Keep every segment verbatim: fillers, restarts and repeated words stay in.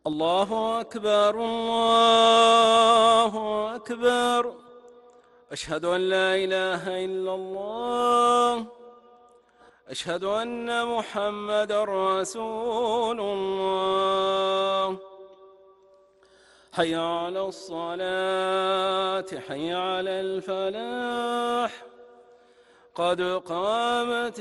الله أكبر الله أكبر. أشهد أن لا إله إلا الله. أشهد أن محمدًا رسول الله. حي على الصلاة حي على الفلاح. قد قامت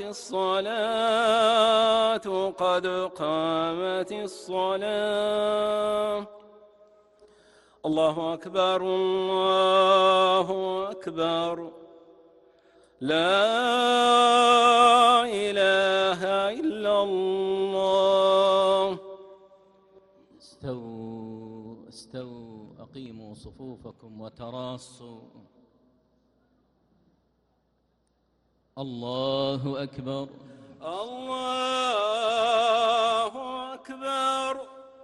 الصلاة قد قامت الصلاة. الله أكبر الله أكبر. لا إله إلا الله. استووا استووا أقيموا صفوفكم وتراصوا. الله أكبر الله أكبر.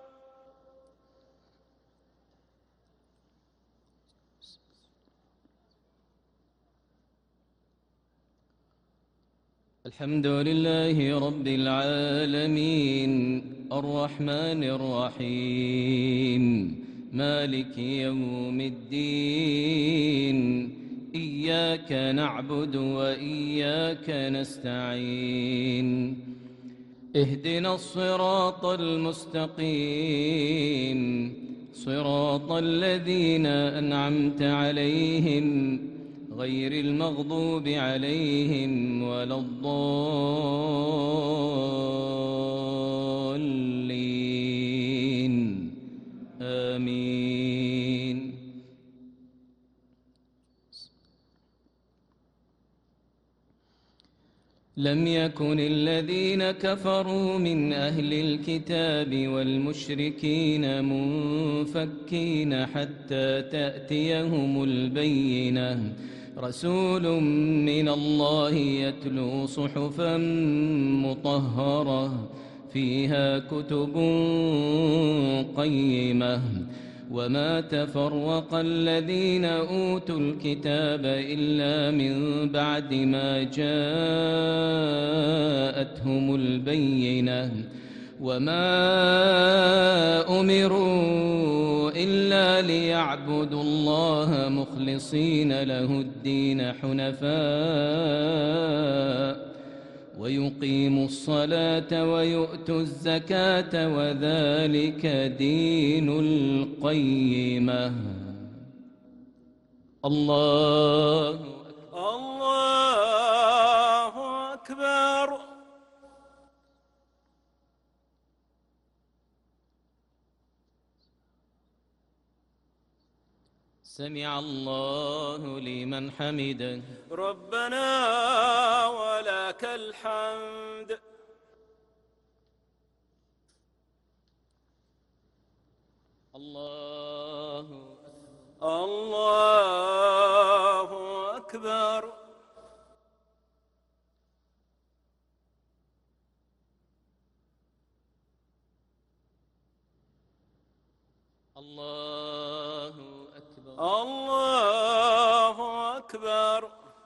الحمد لله رب العالمين الرحمن الرحيم مالك يوم الدين. إياك نعبد وإياك نستعين. اهدنا الصراط المستقيم صراط الذين أنعمت عليهم غير المغضوب عليهم ولا الضالين. آمين. لم يكن الذين كفروا من أهل الكتاب والمشركين منفكين حتى تأتيهم البينة. رسول من الله يتلو صحفا مطهرة فيها كتب قيمة. وما تفرق الذين أوتوا الكتاب إلا من بعد ما جاءتهم البينة. وما أمروا إلا ليعبدوا الله مخلصين له الدين حنفاء ويقيموا الصلاة ويؤتوا الزكاة وذلك دين القيمة. الله الله أكبر. سمع الله لمن حمده. ربنا ولك الحمد. الله الله أكبر. الله أكبر. الله أكبر.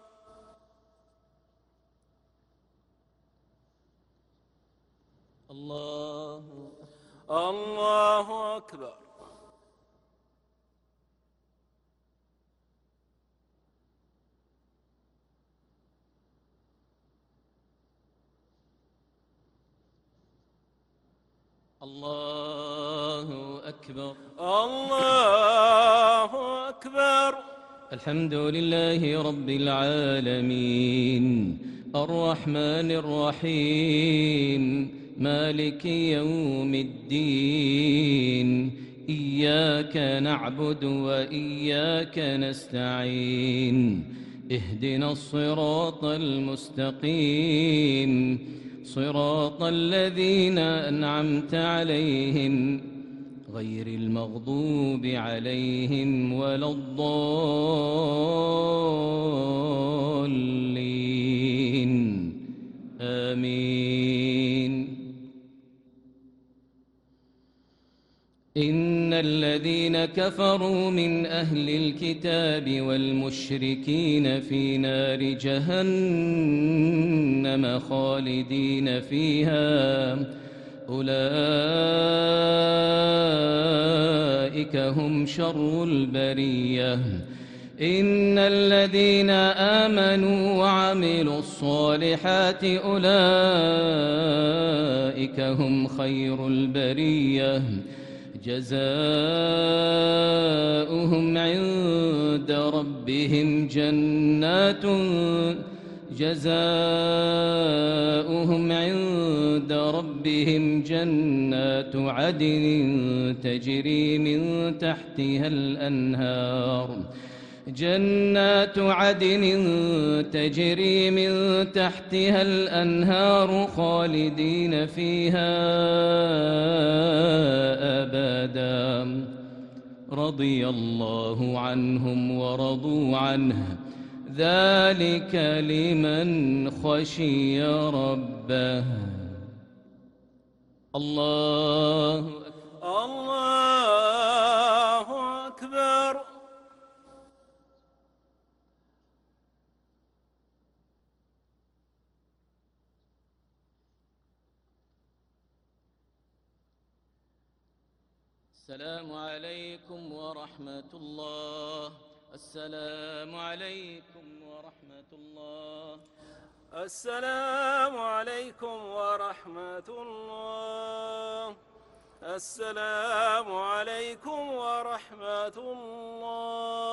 الله الله أكبر. الله أكبر. الله أكبر. الحمد لله رب العالمين الرحمن الرحيم مالك يوم الدين. إياك نعبد وإياك نستعين. اهدنا الصراط المستقيم صراط الذين أنعمت عليهم غير المغضوب عليهم ولا الضالين. آمين. إن الذين كفروا من أهل الكتاب والمشركين في نار جهنم خالدين فيها أولئك أولئك هم شر البرية إن الذين آمنوا وعملوا الصالحات أولئك هم خير البرية جزاؤهم عند ربهم جنات جزاؤهم عند ربهم جنات عدن تجري من تحتها الأنهار جنات عدن تجري من تحتها الأنهار خالدين فيها أبدا رضي الله عنهم ورضوا عنه ذلك لمن خشي ربه الله الله أكبر. السلام عليكم ورحمة الله السلام عليكم ورحمة الله السلام عليكم ورحمة الله السلام عليكم ورحمة الله